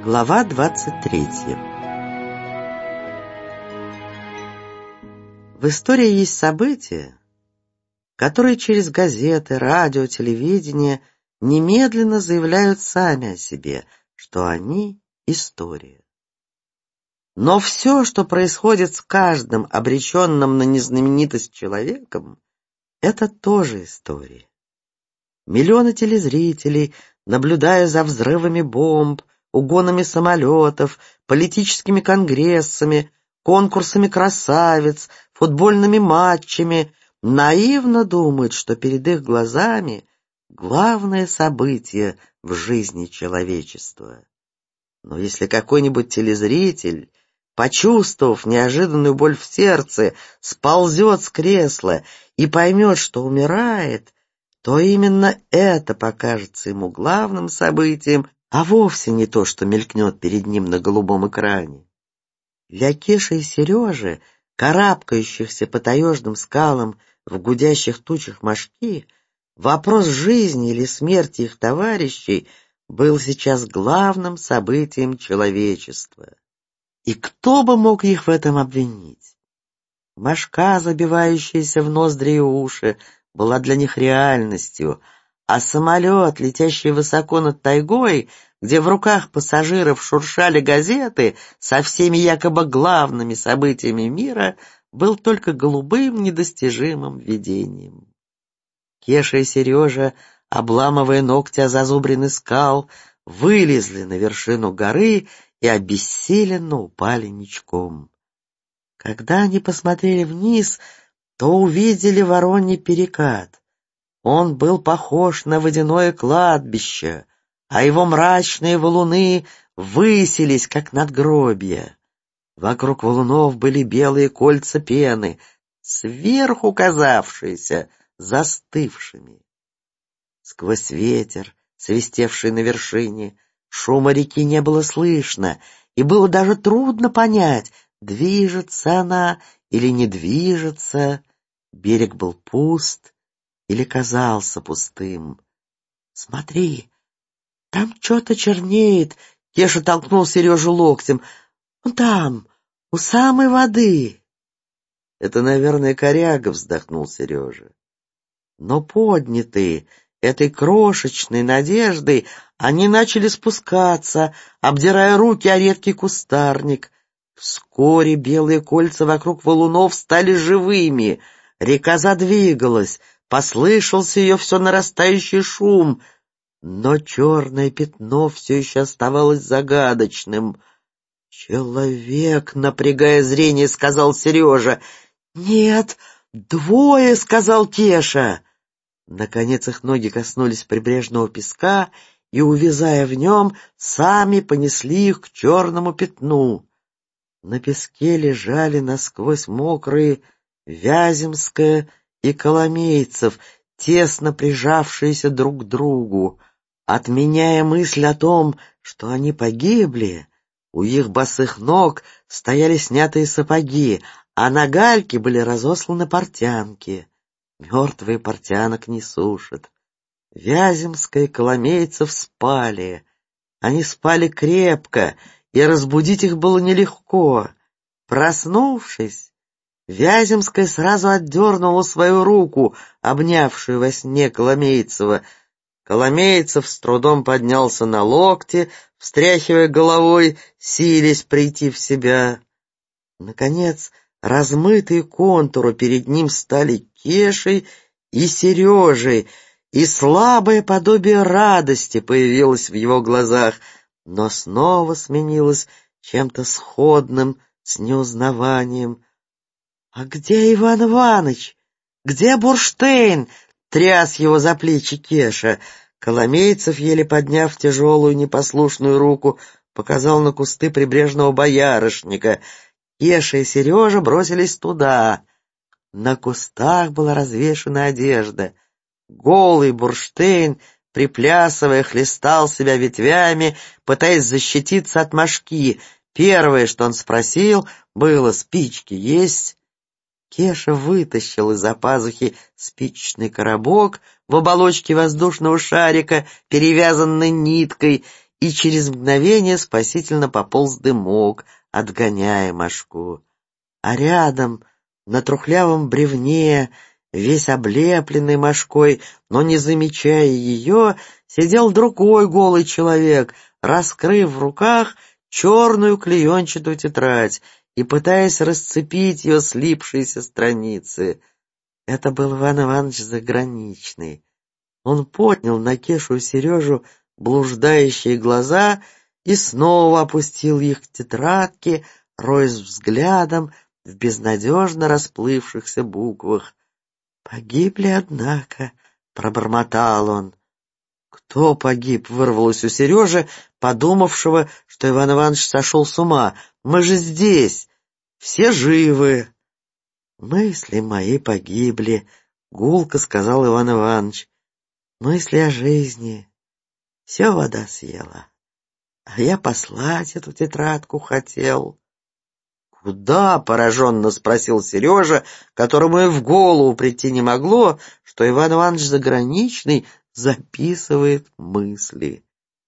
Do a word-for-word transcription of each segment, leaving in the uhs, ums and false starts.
Глава двадцать третья. В истории есть события, которые через газеты, радио, телевидение немедленно заявляют сами о себе, что они — история. Но все, что происходит с каждым обреченным на незнаменитость человеком, это тоже история. Миллионы телезрителей, наблюдая за взрывами бомб, угонами самолетов, политическими конгрессами, конкурсами красавиц, футбольными матчами, наивно думают, что перед их глазами главное событие в жизни человечества. Но если какой-нибудь телезритель, почувствовав неожиданную боль в сердце, сползет с кресла и поймет, что умирает, то именно это покажется ему главным событием, а вовсе не то, что мелькнет перед ним на голубом экране. Для Кеши и Сережи, карабкающихся по таежным скалам в гудящих тучах мошки, вопрос жизни или смерти их товарищей был сейчас главным событием человечества. И кто бы мог их в этом обвинить? Мошка, забивающаяся в ноздри и уши, была для них реальностью, а самолет, летящий высоко над тайгой, где в руках пассажиров шуршали газеты со всеми якобы главными событиями мира, был только голубым недостижимым видением. Кеша и Сережа, обламывая ногти о зазубрины скал, вылезли на вершину горы и обессиленно упали ничком. Когда они посмотрели вниз, то увидели Вороний перекат. Он был похож на водяное кладбище, а его мрачные валуны высились, как надгробья. Вокруг валунов были белые кольца пены, сверху казавшиеся застывшими. Сквозь ветер, свистевший на вершине, шума реки не было слышно, и было даже трудно понять, движется она или не движется. Берег был пуст или казался пустым. «Смотри, там что-то чернеет!» Кеша толкнул Сережу локтем. «Вон там, у самой воды!» «Это, наверное, коряга», — вздохнул Сережа. Но поднятые этой крошечной надеждой, они начали спускаться, обдирая руки о редкий кустарник. Вскоре белые кольца вокруг валунов стали живыми, река задвигалась, послышался ее все нарастающий шум, но черное пятно все еще оставалось загадочным. «Человек», — напрягая зрение, сказал Сережа. «Нет, двое», — сказал Кеша. Наконец их ноги коснулись прибрежного песка и, увязая в нем, сами понесли их к черному пятну. На песке лежали насквозь мокрые Вяземская и Коломейцев, тесно прижавшиеся друг к другу. Отменяя мысль о том, что они погибли, у их босых ног стояли снятые сапоги, а на гальке были разосланы портянки. Мертвые портянок не сушат. Вяземская и Коломейцев спали. Они спали крепко, и разбудить их было нелегко. Проснувшись, Вяземская сразу отдернула свою руку, обнявшую во сне Коломейцева. Коломейцев с трудом поднялся на локти, встряхивая головой, силясь прийти в себя. Наконец, размытые контуры перед ним стали Кешей и Сережей, и слабое подобие радости появилось в его глазах, но снова сменилось чем-то сходным с неузнаванием. «А где Иван Иваныч? Где Бурштейн?» — тряс его за плечи Кеша. Коломейцев, еле подняв тяжелую непослушную руку, показал на кусты прибрежного боярышника. Кеша и Сережа бросились туда. На кустах была развешана одежда. Голый Бурштейн, приплясывая, хлестал себя ветвями, пытаясь защититься от мошки. Первое, что он спросил, было: «Спички есть?» Кеша вытащил из-за пазухи спичечный коробок в оболочке воздушного шарика, перевязанный ниткой, и через мгновение спасительно пополз дымок, отгоняя мошку. А рядом, на трухлявом бревне, весь облепленный мошкой, но не замечая ее, сидел другой голый человек, раскрыв в руках черную клеенчатую тетрадь и пытаясь расцепить ее слипшиеся страницы. Это был Иван Иванович Заграничный. Он поднял на Кешу и Сережу блуждающие глаза и снова опустил их к тетрадке, роясь взглядом в безнадежно расплывшихся буквах. «Погибли, однако», — пробормотал он. «Кто погиб?» — вырвалось у Сережи, подумавшего, что Иван Иванович сошел с ума. «Мы же здесь, все живы». «Мысли мои погибли», — гулко сказал Иван Иванович. «Мысли о жизни. Все вода съела. А я послать эту тетрадку хотел». «Куда?» — пораженно спросил Сережа, которому и в голову прийти не могло, что Иван Иванович Заграничный записывает мысли.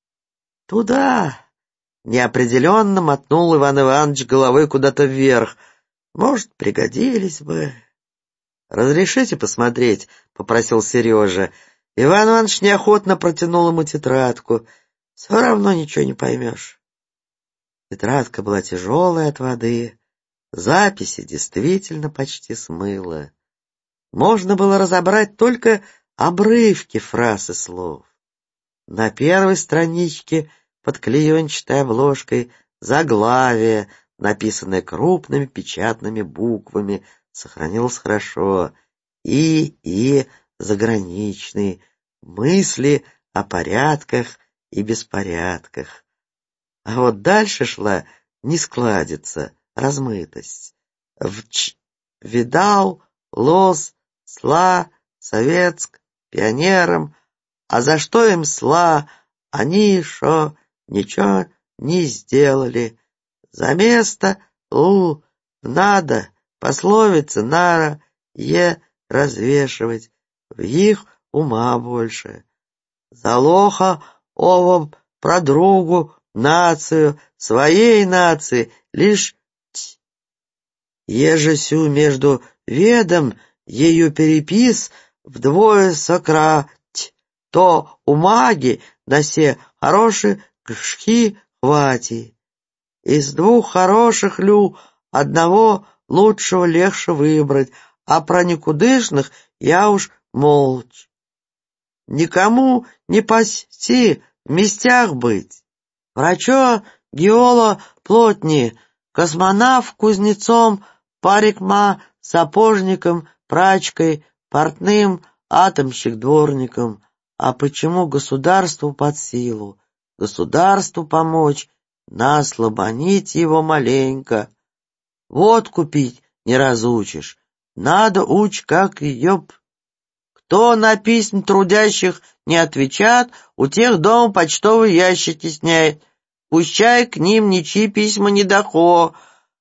«Туда!» — неопределенно мотнул Иван Иванович головой куда-то вверх. «Может, пригодились бы». «Разрешите посмотреть?» — попросил Сережа. Иван Иванович неохотно протянул ему тетрадку. «Все равно ничего не поймешь». Тетрадка была тяжелая от воды. Записи действительно почти смыло. Можно было разобрать только обрывки фраз и слов. На первой страничке под клеенчатой обложкой заглавие, написанное крупными печатными буквами, сохранилось хорошо. И. И. Заграничный. Мысли о порядках и беспорядках. А вот дальше шла нескладица, размытость. Вч. Видал, лос, сла, советск, пионерам. А за что им сла? Они шо ничего не сделали. За место у надо пословицы нара е развешивать. В их ума больше. За лоха ово про другу нацию, своей нации лишь ть. Еже сю между ведом ею перепис вдвое сократь, то у маги на се хорошие кшки хвати. Из двух хороших лю одного лучшего легче выбрать, а про никудышных я уж молчь. Никому не пасти в местях быть. Врачо, геоло, плотни, космонавт, кузнецом, парикма, сапожником, прачкой, портным, атомщик, дворником. А почему государству под силу? Государству помочь, наслабонить его маленько. Вот купить не разучишь, надо уч, как ее. Кто на письма трудящих не отвечает, у тех дома почтовые ящики сняет. Пущай к ним ничьи письма не дохо.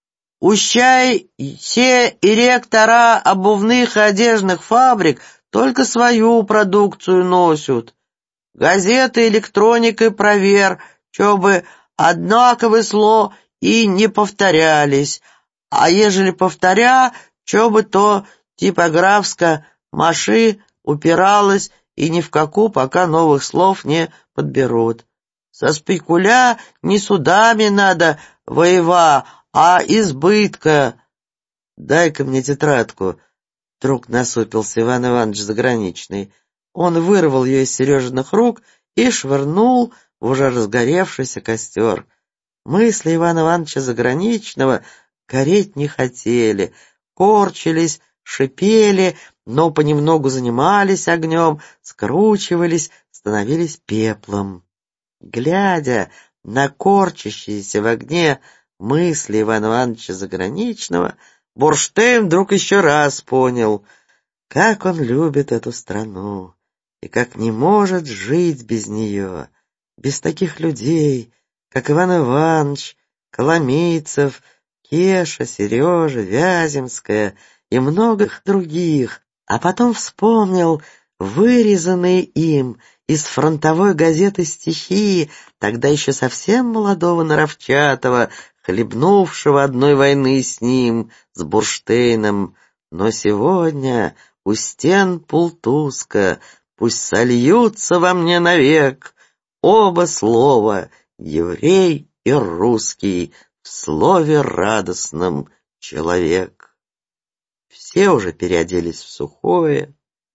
Ущай все директора обувных и одежных фабрик только свою продукцию носят. Газеты электроникой провер, чтобы однаковое слово и не повторялись. А ежели повторя, чё бы то типографска маши упиралась и ни в какую, пока новых слов не подберут. Со спекуля не судами надо воева, а избытка. Дай-ка мне тетрадку. Вдруг насупился Иван Иванович Заграничный. Он вырвал ее из Сережиных рук и швырнул в уже разгоревшийся костер. Мысли Ивана Ивановича Заграничного гореть не хотели, корчились, шипели, но понемногу занимались огнем, скручивались, становились пеплом. Глядя на корчащиеся в огне мысли Ивана Ивановича Заграничного, Бурштейн вдруг еще раз понял, как он любит эту страну и как не может жить без нее, без таких людей, как Иван Иванович, Коломейцев, Кеша, Сережа, Вяземская и многих других, а потом вспомнил вырезанные им из фронтовой газеты стихи, тогда еще совсем молодого Наровчатова, хлебнувшего одной войны с ним, с Бурштейном. Но сегодня у стен Пултуска пусть сольются во мне навек оба слова «еврей» и «русский» в слове радостном «человек». Все уже переоделись в сухое,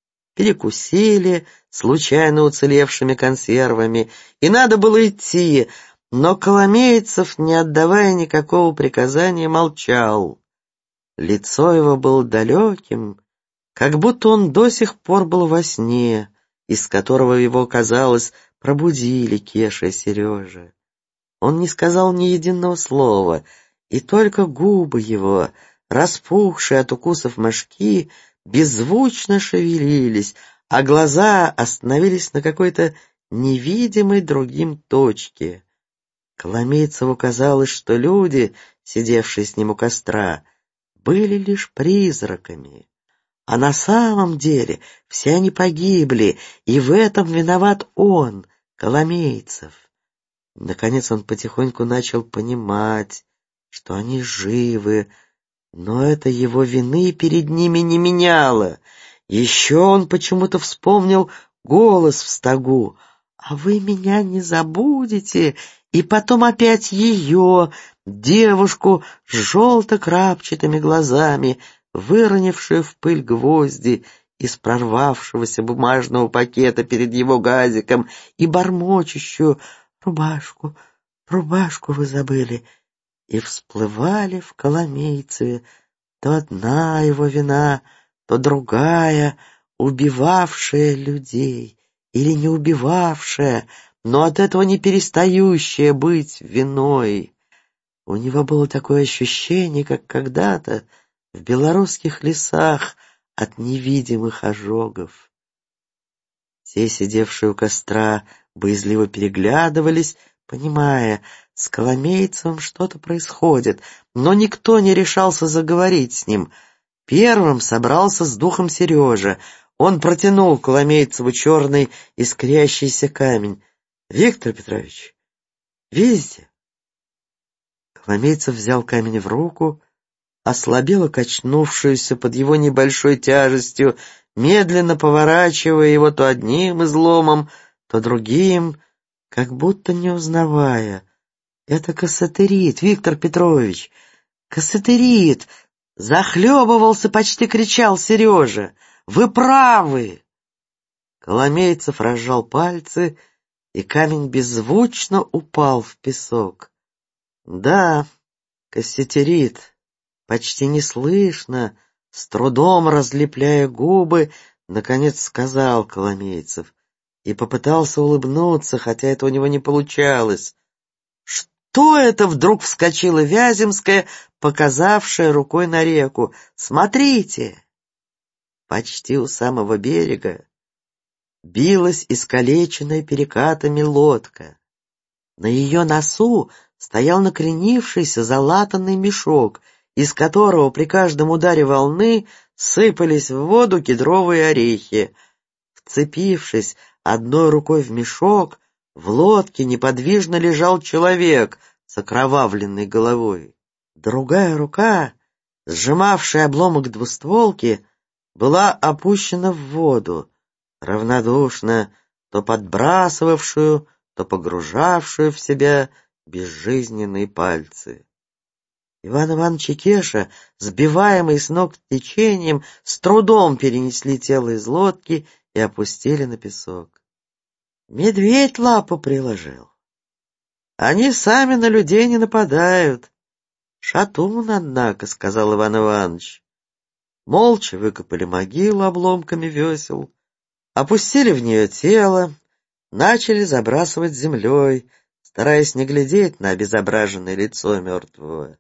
перекусили случайно уцелевшими консервами, и надо было идти, но Коломейцев, не отдавая никакого приказания, молчал. Лицо его было далеким, как будто он до сих пор был во сне, из которого его, казалось, пробудили Кеша и Сережа. Он не сказал ни единого слова, и только губы его, распухшие от укусов мошки, беззвучно шевелились, а глаза остановились на какой-то невидимой другим точке. Коломейцеву казалось, что люди, сидевшие с ним у костра, были лишь призраками, а на самом деле все они погибли, и в этом виноват он, Коломейцев. Наконец он потихоньку начал понимать, что они живы, но это его вины перед ними не меняло. Еще он почему-то вспомнил голос в стогу: «А вы меня не забудете?» И потом опять ее, девушку с желто-крапчатыми глазами, выронившую в пыль гвозди из прорвавшегося бумажного пакета перед его газиком и бормочущую: «Рубашку, рубашку вы забыли». И всплывали в Коломейцеве то одна его вина, то другая, убивавшая людей или не убивавшая, но от этого не перестающая быть виной. У него было такое ощущение, как когда-то в белорусских лесах от невидимых ожогов. Все, сидевшие у костра, боязливо переглядывались, понимая, с Коломейцевым что-то происходит, но никто не решался заговорить с ним. Первым собрался с духом Сережа. Он протянул Коломейцеву черный искрящийся камень. «Виктор Петрович, видите?» Коломейцев взял камень в руку, ослабело качнувшуюся под его небольшой тяжестью, медленно поворачивая его то одним изломом, то другим, как будто не узнавая. «Это кассатерит, Виктор Петрович, кассатерит!» Захлебывался, почти кричал Сережа. «Вы правы!» Коломейцев разжал пальцы, и камень беззвучно упал в песок. «Да, кассатерит», почти неслышно, с трудом разлепляя губы, наконец сказал Коломейцев и попытался улыбнуться, хотя это у него не получалось. «Что это?» — вдруг вскочила Вяземская, показавшая рукой на реку. «Смотрите!» Почти у самого берега билась искалеченная перекатами лодка. На ее носу стоял накренившийся залатанный мешок, из которого при каждом ударе волны сыпались в воду кедровые орехи. Вцепившись одной рукой в мешок, в лодке неподвижно лежал человек с окровавленной головой. Другая рука, сжимавшая обломок двустволки, была опущена в воду, равнодушно то подбрасывавшую, то погружавшую в себя безжизненные пальцы. Иван Иванович и Кеша, сбиваемые с ног течением, с трудом перенесли тело из лодки и опустили на песок. Медведь лапу приложил. Они сами на людей не нападают. Шатун, однако, — сказал Иван Иванович. Молча выкопали могилу обломками весел, опустили в нее тело, начали забрасывать землей, стараясь не глядеть на обезображенное лицо мертвого.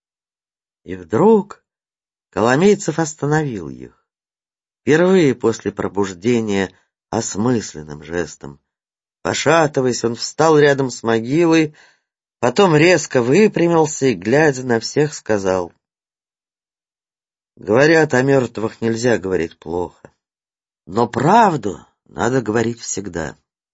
И вдруг Коломейцев остановил их. Впервые после пробуждения осмысленным жестом. Пошатываясь, он встал рядом с могилой, потом резко выпрямился и, глядя на всех, сказал: «Говорят, о мертвых нельзя говорить плохо, но правду надо говорить всегда.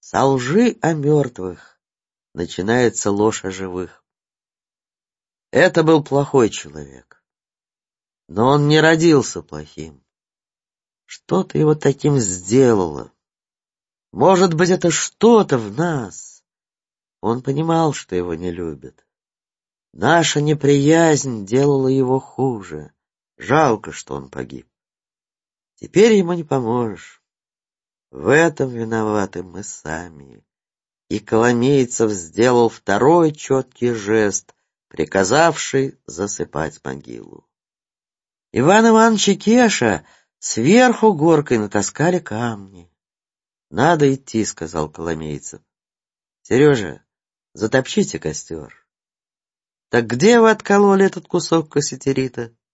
Со лжи о мертвых начинается ложь о живых. Это был плохой человек, но он не родился плохим. Что-то его таким сделало. Может быть, это что-то в нас. Он понимал, что его не любят. Наша неприязнь делала его хуже. Жалко, что он погиб. Теперь ему не поможешь. В этом виноваты мы сами. И Коломейцев сделал второй четкий жест, приказавший засыпать могилу. Иван Иванович и Кеша сверху горкой натаскали камни. — Надо идти, — сказал Коломейцев. — Сережа, затопчите костер. — Так где вы откололи этот кусок кассетерита?